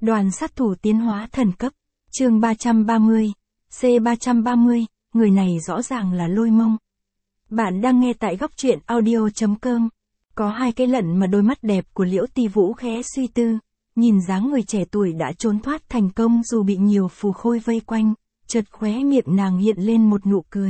Đoàn sát thủ tiến hóa thần cấp. Chương 330. C330, người này rõ ràng là Lôi Mông. Bạn đang nghe tại góc truyện audio.com. Có hai cái lận mà đôi mắt đẹp của Liễu Ti Vũ khẽ suy tư, nhìn dáng người trẻ tuổi đã trốn thoát thành công dù bị nhiều phù khôi vây quanh, chợt khóe miệng nàng hiện lên một nụ cười.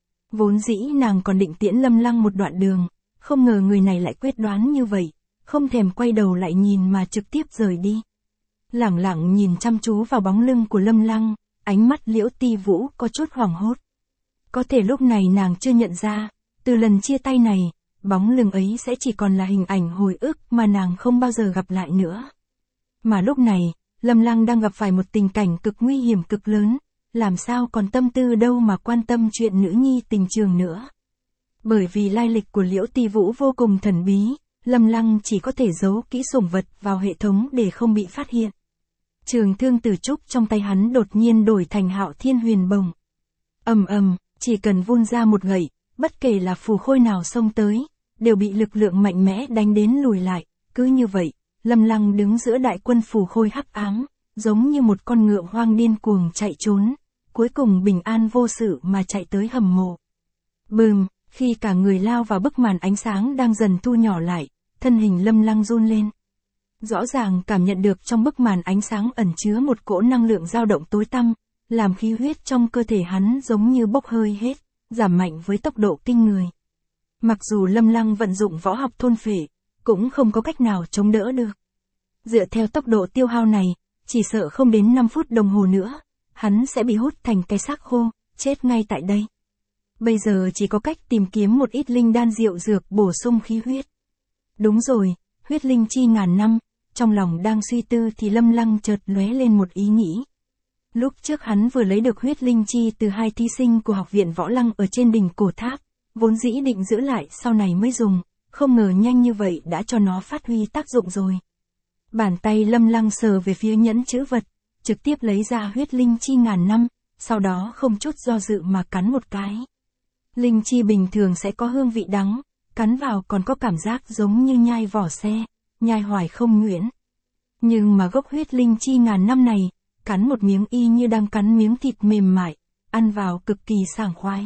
Vốn dĩ nàng còn định tiễn Lâm Lăng một đoạn đường, không ngờ người này lại quyết đoán như vậy, không thèm quay đầu lại nhìn mà trực tiếp rời đi. Lẳng lặng nhìn chăm chú vào bóng lưng của Lâm Lăng, ánh mắt Liễu Ti Vũ có chút hoảng hốt. Có thể lúc này nàng chưa nhận ra, từ lần chia tay này, bóng lưng ấy sẽ chỉ còn là hình ảnh hồi ức mà nàng không bao giờ gặp lại nữa. Mà lúc này, Lâm Lăng đang gặp phải một tình cảnh cực nguy hiểm cực lớn, làm sao còn tâm tư đâu mà quan tâm chuyện nữ nhi tình trường nữa. Bởi vì lai lịch của Liễu Ti Vũ vô cùng thần bí, Lâm Lăng chỉ có thể giấu kỹ sủng vật vào hệ thống để không bị phát hiện. Trường thương tử trúc trong tay hắn đột nhiên đổi thành Hạo Thiên Huyền Bồng. Ầm ầm, chỉ cần vung ra một gậy, bất kể là phù khôi nào xông tới, đều bị lực lượng mạnh mẽ đánh đến lùi lại. Cứ như vậy, Lâm Lăng đứng giữa đại quân phù khôi hắc ám, giống như một con ngựa hoang điên cuồng chạy trốn, cuối cùng bình an vô sự mà chạy tới hầm mộ. Bùm, khi cả người lao vào bức màn ánh sáng đang dần thu nhỏ lại, thân hình Lâm Lăng run lên. Rõ ràng cảm nhận được trong bức màn ánh sáng ẩn chứa một cỗ năng lượng dao động tối tăm, làm khí huyết trong cơ thể hắn giống như bốc hơi hết, giảm mạnh với tốc độ kinh người. Mặc dù Lâm Lăng vận dụng võ học thôn phệ, cũng không có cách nào chống đỡ được. Dựa theo tốc độ tiêu hao này, chỉ sợ không đến 5 phút đồng hồ nữa, hắn sẽ bị hút thành cái xác khô, chết ngay tại đây. Bây giờ chỉ có cách tìm kiếm một ít linh đan diệu dược bổ sung khí huyết. Đúng rồi, huyết linh chi ngàn năm. Trong lòng đang suy tư thì Lâm Lăng chợt lóe lên một ý nghĩ. Lúc trước hắn vừa lấy được huyết linh chi từ hai thí sinh của học viện Võ Lăng ở trên đỉnh cổ tháp, vốn dĩ định giữ lại sau này mới dùng, không ngờ nhanh như vậy đã cho nó phát huy tác dụng rồi. Bàn tay Lâm Lăng sờ về phía nhẫn chữ vật, trực tiếp lấy ra huyết linh chi ngàn năm, sau đó không chút do dự mà cắn một cái. Linh chi bình thường sẽ có hương vị đắng, cắn vào còn có cảm giác giống như nhai vỏ xe, nhai hoài không nhuyễn. Nhưng mà gốc huyết linh chi ngàn năm này, cắn một miếng y như đang cắn miếng thịt mềm mại, ăn vào cực kỳ sảng khoái.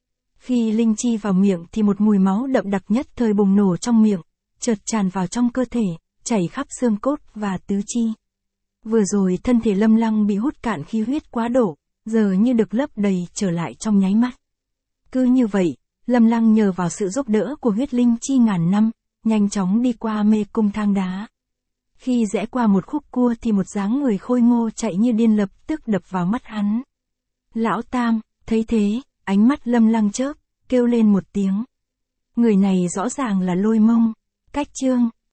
Khi linh chi vào miệng thì một mùi máu đậm đặc nhất thời bùng nổ trong miệng, chợt tràn vào trong cơ thể, chảy khắp xương cốt và tứ chi. Vừa rồi thân thể Lâm Lăng bị hút cạn khí huyết quá độ, giờ như được lấp đầy trở lại trong nháy mắt. Cứ như vậy, Lâm Lăng nhờ vào sự giúp đỡ của huyết linh chi ngàn năm, nhanh chóng đi qua mê cung thang đá. Khi rẽ qua một khúc cua thì một dáng người khôi ngô chạy như điên lập tức đập vào mắt hắn. Lão Tam, thấy thế, ánh mắt Lâm Lăng chớp, kêu lên một tiếng. Người này rõ ràng là Lôi Mông. Cách chương